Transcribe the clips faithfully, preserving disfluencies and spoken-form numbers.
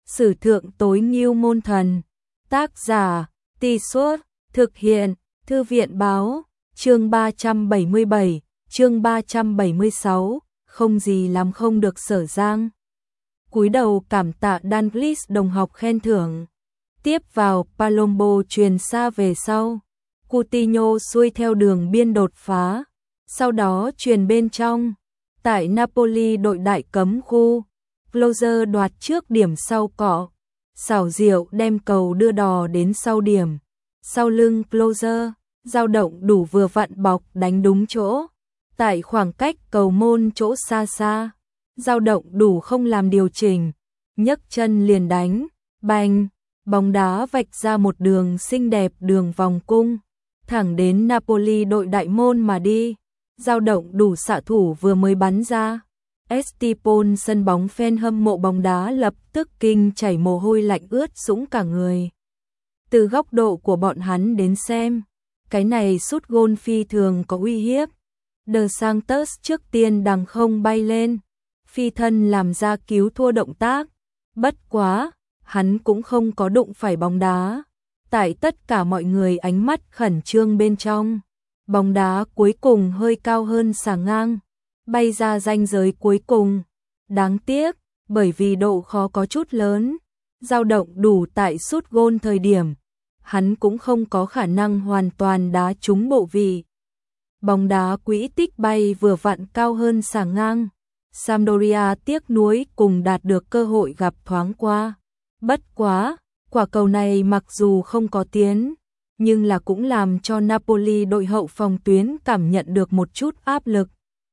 Sử thượng tối ngưu môn thần. Tác giả, Tì Suốt, thực hiện, Thư viện báo, chương ba trăm bảy mươi bảy, chương ba trăm bảy mươi sáu, không gì làm không được Sở Giang. Cúi đầu cảm tạ Danglish đồng học khen thưởng. Tiếp vào Palombo truyền xa về sau. Coutinho xuôi theo đường biên đột phá. Sau đó truyền bên trong. Tại Napoli đội đại cấm khu. Closer đoạt trước điểm sau cọ. Xảo diệu đem cầu đưa đò đến sau điểm. Sau lưng Closer, dao động đủ vừa vặn bọc đánh đúng chỗ. Tại khoảng cách cầu môn chỗ xa xa, dao động đủ không làm điều chỉnh. Nhấc chân liền đánh, bành, bóng đá vạch ra một đường xinh đẹp đường vòng cung. Thẳng đến Napoli đội đại môn mà đi. Dao động đủ xạ thủ vừa mới bắn ra. Estipon sân bóng fan hâm mộ bóng đá lập tức kinh chảy mồ hôi lạnh ướt sũng cả người. Từ góc độ của bọn hắn đến xem, cái này sút gôn phi thường có uy hiếp. De Santos trước tiên đằng không bay lên, phi thân làm ra cứu thua động tác. Bất quá, hắn cũng không có đụng phải bóng đá. Tại tất cả mọi người ánh mắt khẩn trương bên trong, bóng đá cuối cùng hơi cao hơn xà ngang, bay ra ranh giới cuối cùng. Đáng tiếc, bởi vì độ khó có chút lớn, dao động đủ tại sút gôn thời điểm, hắn cũng không có khả năng hoàn toàn đá trúng bộ vị. Bóng đá quỹ tích bay vừa vặn cao hơn xà ngang. Sampdoria tiếc nuối cùng đạt được cơ hội gặp thoáng qua. Bất quá, quả cầu này mặc dù không có tiến, nhưng là cũng làm cho Napoli đội hậu phòng tuyến cảm nhận được một chút áp lực.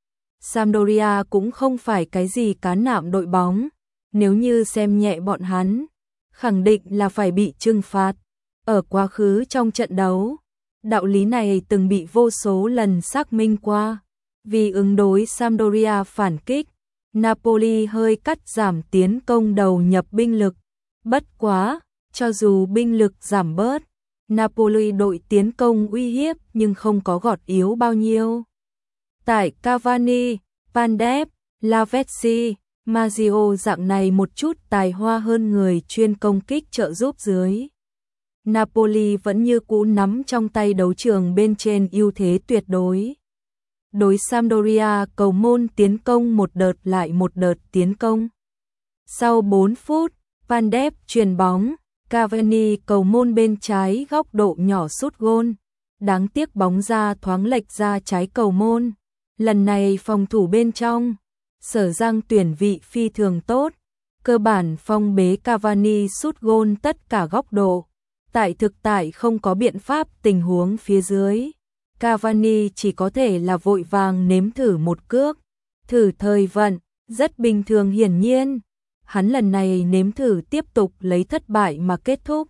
Sampdoria cũng không phải cái gì cá nạm đội bóng, nếu như xem nhẹ bọn hắn, khẳng định là phải bị trừng phạt. Ở quá khứ trong trận đấu, đạo lý này từng bị vô số lần xác minh qua. Vì ứng đối Sampdoria phản kích, Napoli hơi cắt giảm tiến công đầu nhập binh lực. Bất quá, cho dù binh lực giảm bớt, Napoli đội tiến công uy hiếp nhưng không có gọt yếu bao nhiêu. Tại Cavani, Pandev, Lavezzi, Mazzio dạng này một chút tài hoa hơn người chuyên công kích trợ giúp dưới, Napoli vẫn như cũ nắm trong tay đấu trường bên trên ưu thế tuyệt đối. Đối Sampdoria cầu môn tiến công một đợt lại một đợt tiến công. Sau bốn phút, Pandev chuyền bóng, Cavani cầu môn bên trái góc độ nhỏ sút gôn. Đáng tiếc bóng ra thoáng lệch ra trái cầu môn. Lần này phòng thủ bên trong, Sở Giang tuyển vị phi thường tốt, cơ bản phong bế Cavani sút gôn tất cả góc độ. Tại thực tại không có biện pháp tình huống phía dưới, Cavani chỉ có thể là vội vàng nếm thử một cước, thử thời vận, rất bình thường hiển nhiên. Hắn lần này nếm thử tiếp tục lấy thất bại mà kết thúc.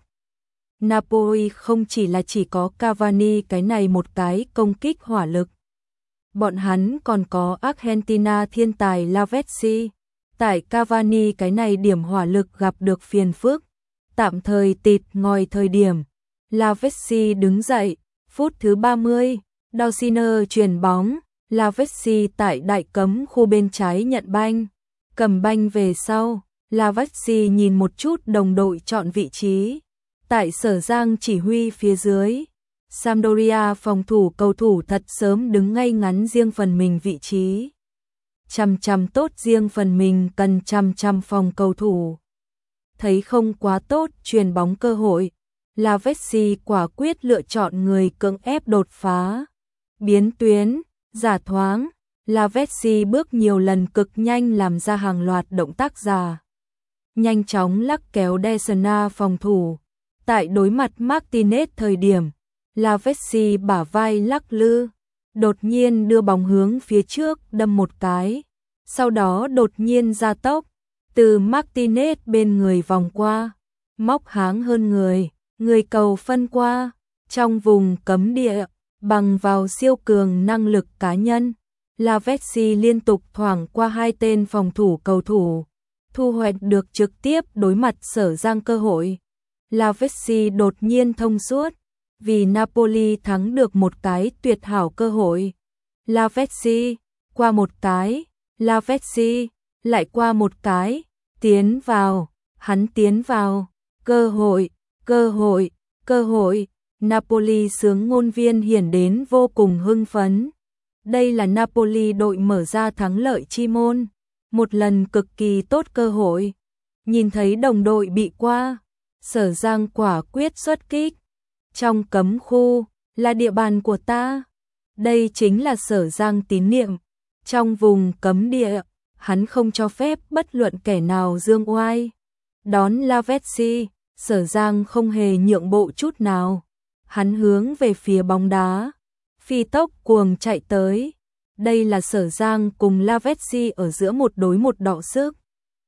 Napoli không chỉ là chỉ có Cavani cái này một cái công kích hỏa lực. Bọn hắn còn có Argentina thiên tài Lavezzi. Tại Cavani cái này điểm hỏa lực gặp được phiền phức, tạm thời tịt ngòi thời điểm, Lavezzi đứng dậy. Phút thứ ba mươi, Dawsiner chuyền bóng, Lavezzi tại đại cấm khu bên trái nhận banh, cầm banh về sau. Lavezzi nhìn một chút đồng đội chọn vị trí. Tại Sở Giang chỉ huy phía dưới, Sampdoria phòng thủ cầu thủ thật sớm đứng ngay ngắn riêng phần mình vị trí. Chăm chăm tốt riêng phần mình cần chăm chăm phòng cầu thủ. Thấy không quá tốt chuyền bóng cơ hội, Lavezzi quả quyết lựa chọn người cưỡng ép đột phá. Biến tuyến, giả thoáng, Lavezzi bước nhiều lần cực nhanh làm ra hàng loạt động tác giả. Nhanh chóng lắc kéo Desna phòng thủ. Tại đối mặt Martinez thời điểm, Lavezzi bả vai lắc lư, đột nhiên đưa bóng hướng phía trước đâm một cái, sau đó đột nhiên gia tốc, từ Martinez bên người vòng qua, móc háng hơn người, người cầu phân qua, trong vùng cấm địa, bằng vào siêu cường năng lực cá nhân, Lavezzi liên tục thoảng qua hai tên phòng thủ cầu thủ, thu hoạch được trực tiếp đối mặt Sở Giang cơ hội. Lavezzi đột nhiên thông suốt, vì Napoli thắng được một cái tuyệt hảo cơ hội. Lavezzi, qua một cái, Lavezzi, lại qua một cái, tiến vào, Hắn tiến vào, cơ hội, cơ hội, cơ hội, Napoli sướng ngôn viên hiển đến vô cùng hưng phấn. Đây là Napoli đội mở ra thắng lợi chi môn, một lần cực kỳ tốt cơ hội. Nhìn thấy đồng đội bị qua, Sở Giang quả quyết xuất kích. Trong cấm khu, là địa bàn của ta. Đây chính là Sở Giang tín niệm. Trong vùng cấm địa, hắn không cho phép bất luận kẻ nào dương oai. Đón Lavezzi, Sở Giang không hề nhượng bộ chút nào. Hắn hướng về phía bóng đá, phi tốc cuồng chạy tới. Đây là Sở Giang cùng Lavezzi ở giữa một đối một đọ sức.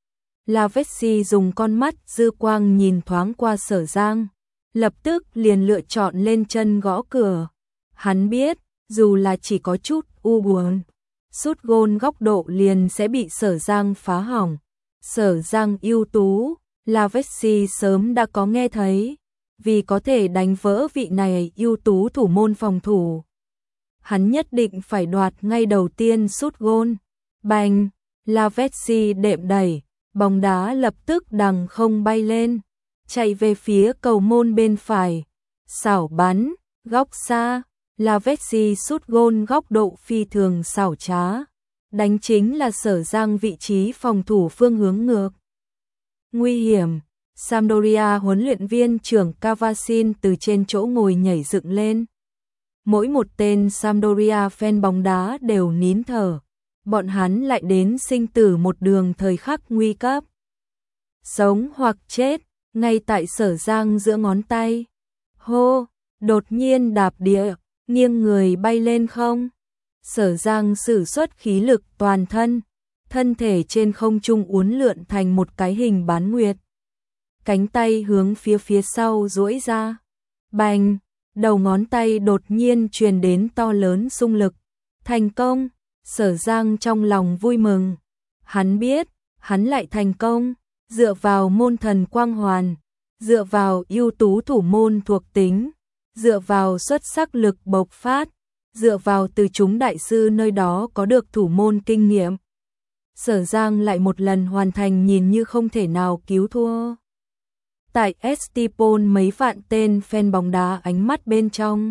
Lavezzi dùng con mắt dư quang nhìn thoáng qua Sở Giang, lập tức liền lựa chọn lên chân gõ cửa. Hắn biết, dù là chỉ có chút u buồn, sút gôn góc độ liền sẽ bị Sở Giang phá hỏng. Sở Giang ưu tú, Lavezzi sớm đã có nghe thấy, vì có thể đánh vỡ vị này ưu tú thủ môn phòng thủ. Hắn nhất định phải đoạt ngay đầu tiên sút gôn. Bành, Lavezzi đệm đẩy, bóng đá lập tức đằng không bay lên, chạy về phía cầu môn bên phải. Xảo bắn, góc xa, Lavezzi sút gôn góc độ phi thường xảo trá. Đánh chính là Sở Giang vị trí phòng thủ phương hướng ngược. Nguy hiểm, Sampdoria huấn luyện viên trưởng Cavasin từ trên chỗ ngồi nhảy dựng lên. Mỗi một tên Sampdoria fan bóng đá đều nín thở. Bọn hắn lại đến sinh tử một đường thời khắc nguy cấp. Sống hoặc chết, ngay tại Sở Giang giữa ngón tay. Hô, đột nhiên đạp địa, nghiêng người bay lên không. Sở Giang sử xuất khí lực toàn thân, thân thể trên không trung uốn lượn thành một cái hình bán nguyệt. Cánh tay hướng phía phía sau duỗi ra. Bành, đầu ngón tay đột nhiên truyền đến to lớn xung lực. Thành công, Sở Giang trong lòng vui mừng. Hắn biết, hắn lại thành công, dựa vào môn thần quang hoàn, dựa vào ưu tú thủ môn thuộc tính, dựa vào xuất sắc lực bộc phát, dựa vào từ chúng đại sư nơi đó có được thủ môn kinh nghiệm. Sở Giang lại một lần hoàn thành nhìn như không thể nào cứu thua. Tại Estipon mấy vạn tên fan bóng đá ánh mắt bên trong.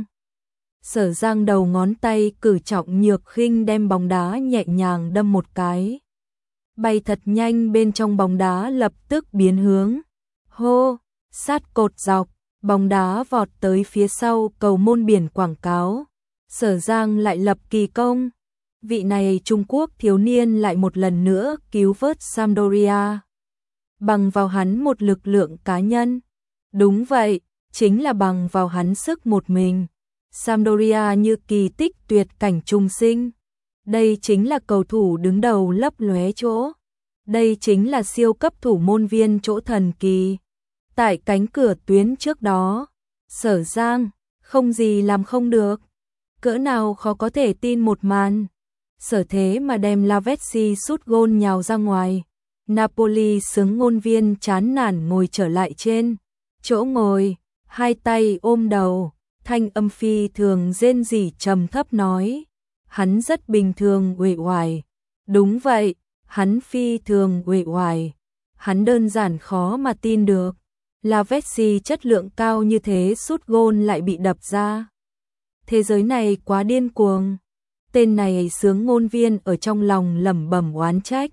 Sở Giang đầu ngón tay cử trọng nhược khinh đem bóng đá nhẹ nhàng đâm một cái. Bay thật nhanh bên trong bóng đá lập tức biến hướng. Hô, sát cột dọc, bóng đá vọt tới phía sau cầu môn biển quảng cáo. Sở Giang lại lập kỳ công. Vị này Trung Quốc thiếu niên lại một lần nữa cứu vớt Sampdoria. Bằng vào hắn một lực lượng cá nhân. Đúng vậy, chính là bằng vào hắn sức một mình. Sampdoria như kỳ tích tuyệt cảnh trùng sinh. Đây chính là cầu thủ đứng đầu lấp lóe chỗ. Đây chính là siêu cấp thủ môn viên chỗ thần kỳ. Tại cánh cửa tuyến trước đó, Sở Giang, không gì làm không được. Cỡ nào khó có thể tin một màn. Sở thế mà đem Lavezzi sút gôn nhào ra ngoài. Napoli sướng ngôn viên chán nản ngồi trở lại trên chỗ ngồi, hai tay ôm đầu, thanh âm phi thường rên rỉ trầm thấp nói. Hắn rất bình thường uể oải. Đúng vậy, hắn phi thường uể oải. Hắn đơn giản khó mà tin được. Lavezzi chất lượng cao như thế sút gôn lại bị đập ra. Thế giới này quá điên cuồng. Tên này sướng ngôn viên ở trong lòng lẩm bẩm oán trách.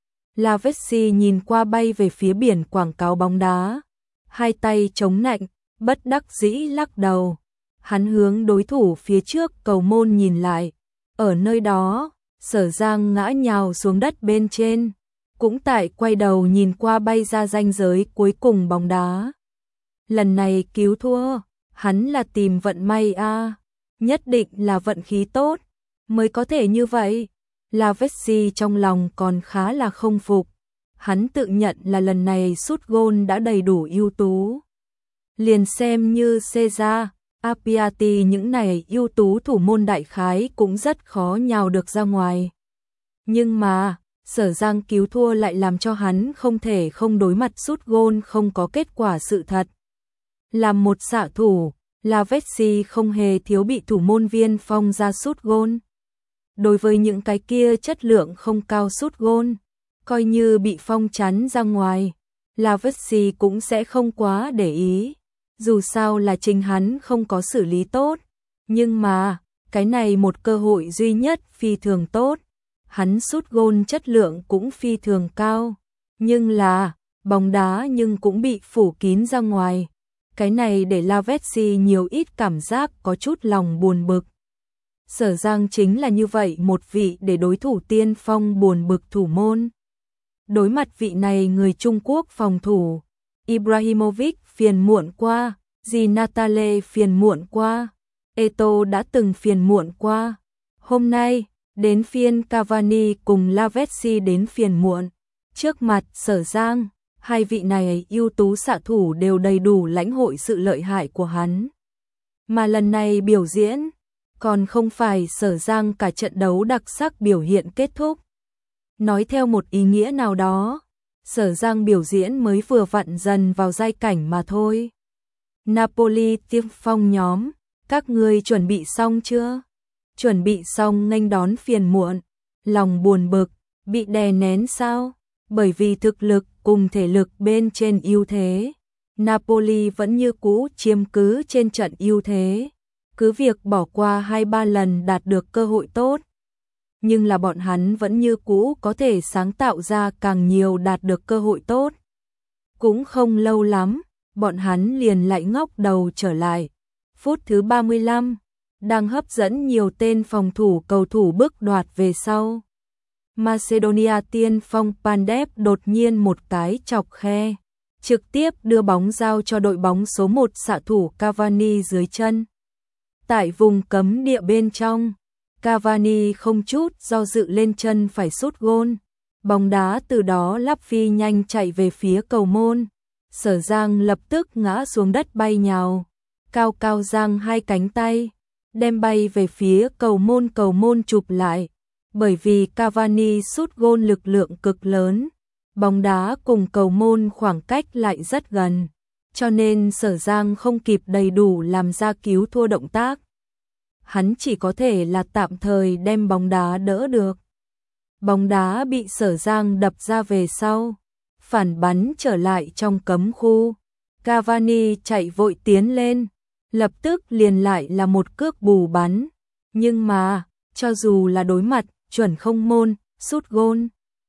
Lavezzi nhìn qua bay về phía biển quảng cáo bóng đá, hai tay chống nạnh, bất đắc dĩ lắc đầu. Hắn hướng đối thủ phía trước cầu môn nhìn lại. Ở nơi đó, Sở Giang ngã nhào xuống đất bên trên, cũng tại quay đầu nhìn qua bay ra ranh giới cuối cùng bóng đá. Lần này cứu thua, hắn là tìm vận may a, à. Nhất định là vận khí tốt mới có thể như vậy. Lavezzi trong lòng còn khá là không phục. Hắn tự nhận là lần này sút gôn đã đầy đủ ưu tú. Liền xem như Cesar, Appiati những này ưu tú thủ môn đại khái cũng rất khó nhào được ra ngoài. Nhưng mà, Sở Giang cứu thua lại làm cho hắn không thể không đối mặt sút gôn không có kết quả sự thật. Làm một xạ thủ, Lavezzi không hề thiếu bị thủ môn viên phong ra sút gôn. Đối với những cái kia chất lượng không cao sút gôn, coi như bị phong chắn ra ngoài, Lavezzi cũng sẽ không quá để ý. Dù sao là chính hắn không có xử lý tốt. Nhưng mà, cái này một cơ hội duy nhất phi thường tốt. Hắn sút gôn chất lượng cũng phi thường cao. Nhưng là, bóng đá nhưng cũng bị phủ kín ra ngoài. Cái này để Lavezzi nhiều ít cảm giác có chút lòng buồn bực. Sở Giang chính là như vậy một vị để đối thủ tiên phong buồn bực thủ môn. Đối mặt vị này người Trung Quốc phòng thủ, Ibrahimovic phiền muộn qua, Di Natale phiền muộn qua, Eto'o đã từng phiền muộn qua. Hôm nay, đến phiên Cavani cùng Lavezzi đến phiền muộn. Trước mặt Sở Giang, hai vị này ưu tú xạ thủ đều đầy đủ lãnh hội sự lợi hại của hắn. Mà lần này biểu diễn, còn không phải Sở Giang cả trận đấu đặc sắc biểu hiện kết thúc. Nói theo một ý nghĩa nào đó, Sở Giang biểu diễn mới vừa vặn dần vào giai cảnh mà thôi. Napoli tiên phong nhóm, các ngươi chuẩn bị xong chưa? Chuẩn bị xong nghênh đón phiền muộn, lòng buồn bực, bị đè nén sao? Bởi vì thực lực cùng thể lực bên trên ưu thế, Napoli vẫn như cũ chiếm cứ trên trận ưu thế. Cứ việc bỏ qua hai ba lần đạt được cơ hội tốt, nhưng là bọn hắn vẫn như cũ có thể sáng tạo ra càng nhiều đạt được cơ hội tốt. Cũng không lâu lắm, bọn hắn liền lại ngóc đầu trở lại. Phút thứ ba mươi lăm, đang hấp dẫn nhiều tên phòng thủ cầu thủ bước đoạt về sau. Macedonia tiên phong Pandev đột nhiên một cái chọc khe, trực tiếp đưa bóng giao cho đội bóng số một xạ thủ Cavani dưới chân. Tại vùng cấm địa bên trong, Cavani không chút do dự lên chân phải sút gôn. Bóng đá từ đó lắp phi nhanh chạy về phía cầu môn. Sở Giang lập tức ngã xuống đất bay nhào, cao cao giang hai cánh tay, đem bay về phía cầu môn cầu môn chụp lại. Bởi vì Cavani sút gôn lực lượng cực lớn, bóng đá cùng cầu môn khoảng cách lại rất gần, cho nên Sở Giang không kịp đầy đủ làm ra cứu thua động tác. Hắn chỉ có thể là tạm thời đem bóng đá đỡ được. Bóng đá bị Sở Giang đập ra về sau, phản bắn trở lại trong cấm khu. Cavani chạy vội tiến lên, lập tức liền lại là một cước bù bắn. Nhưng mà, cho dù là đối mặt, chuẩn không môn, sút gôn,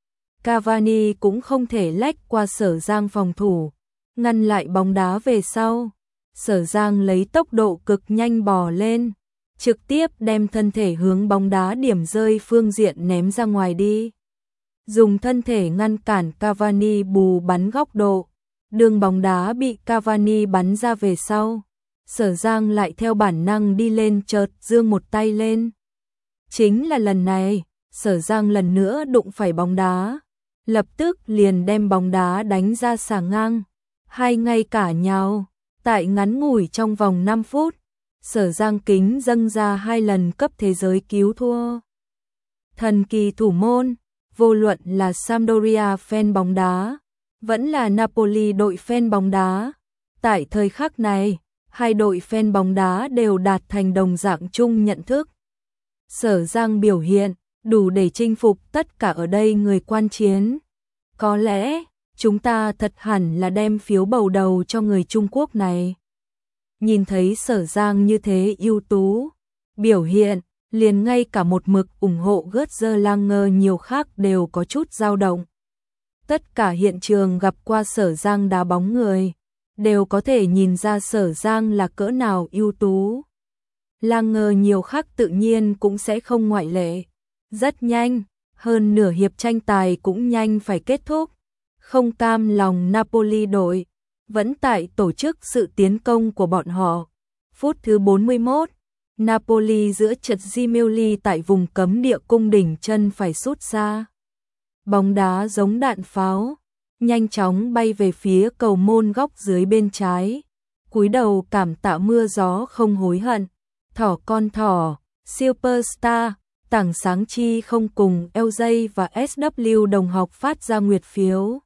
Cavani cũng không thể lách qua Sở Giang phòng thủ, ngăn lại bóng đá về sau. Sở Giang lấy tốc độ cực nhanh bò lên, trực tiếp đem thân thể hướng bóng đá điểm rơi phương diện ném ra ngoài đi. Dùng thân thể ngăn cản Cavani bù bắn góc độ, đường bóng đá bị Cavani bắn ra về sau. Sở Giang lại theo bản năng đi lên chợt giương một tay lên. Chính là lần này, Sở Giang lần nữa đụng phải bóng đá, lập tức liền đem bóng đá đánh ra xà ngang. Hai ngay cả nhau, tại ngắn ngủi trong vòng năm phút, Sở Giang kính dâng ra hai lần cấp thế giới cứu thua. Thần kỳ thủ môn, vô luận là Sampdoria fan bóng đá, vẫn là Napoli đội fan bóng đá. Tại thời khắc này, hai đội fan bóng đá đều đạt thành đồng dạng chung nhận thức. Sở Giang biểu hiện, đủ để chinh phục tất cả ở đây người quan chiến. Có lẽ, chúng ta thật hẳn là đem phiếu bầu đầu cho người Trung Quốc này. Nhìn thấy Sở Giang như thế ưu tú, biểu hiện, liền ngay cả một mực ủng hộ Götze nhiều khác đều có chút dao động. Tất cả hiện trường gặp qua Sở Giang đá bóng người, đều có thể nhìn ra Sở Giang là cỡ nào ưu tú. Langer nhiều khác tự nhiên cũng sẽ không ngoại lệ. Rất nhanh, hơn nửa hiệp tranh tài cũng nhanh phải kết thúc. Không cam lòng Napoli đội, vẫn tại tổ chức sự tiến công của bọn họ. Phút thứ bốn mươi mốt, Napoli giữa chật Gimelli tại vùng cấm địa cung đỉnh chân phải sút xa. Bóng đá giống đạn pháo, nhanh chóng bay về phía cầu môn góc dưới bên trái. Cúi đầu cảm tạ mưa gió không hối hận. Thỏ con thỏ, Superstar, tảng sáng chi không cùng lờ giê và ét vê đồng học phát ra nguyệt phiếu.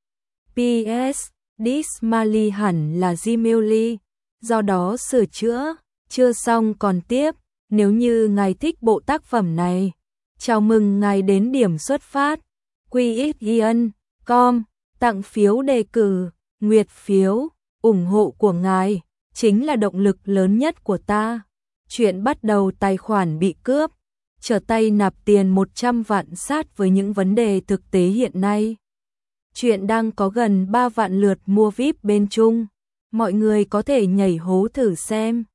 pê ét, Dismali hẳn là Gimelli, do đó sửa chữa, chưa xong còn tiếp. Nếu như ngài thích bộ tác phẩm này, chào mừng ngài đến điểm xuất phát, quy ích i en chấm com. Tặng phiếu đề cử, nguyệt phiếu, ủng hộ của ngài chính là động lực lớn nhất của ta. Chuyện bắt đầu tài khoản bị cướp, trở tay nạp tiền một trăm vạn sát với những vấn đề thực tế hiện nay. Chuyện đang có gần ba vạn lượt mua vi ai pi bên Trung. Mọi người có thể nhảy hố thử xem.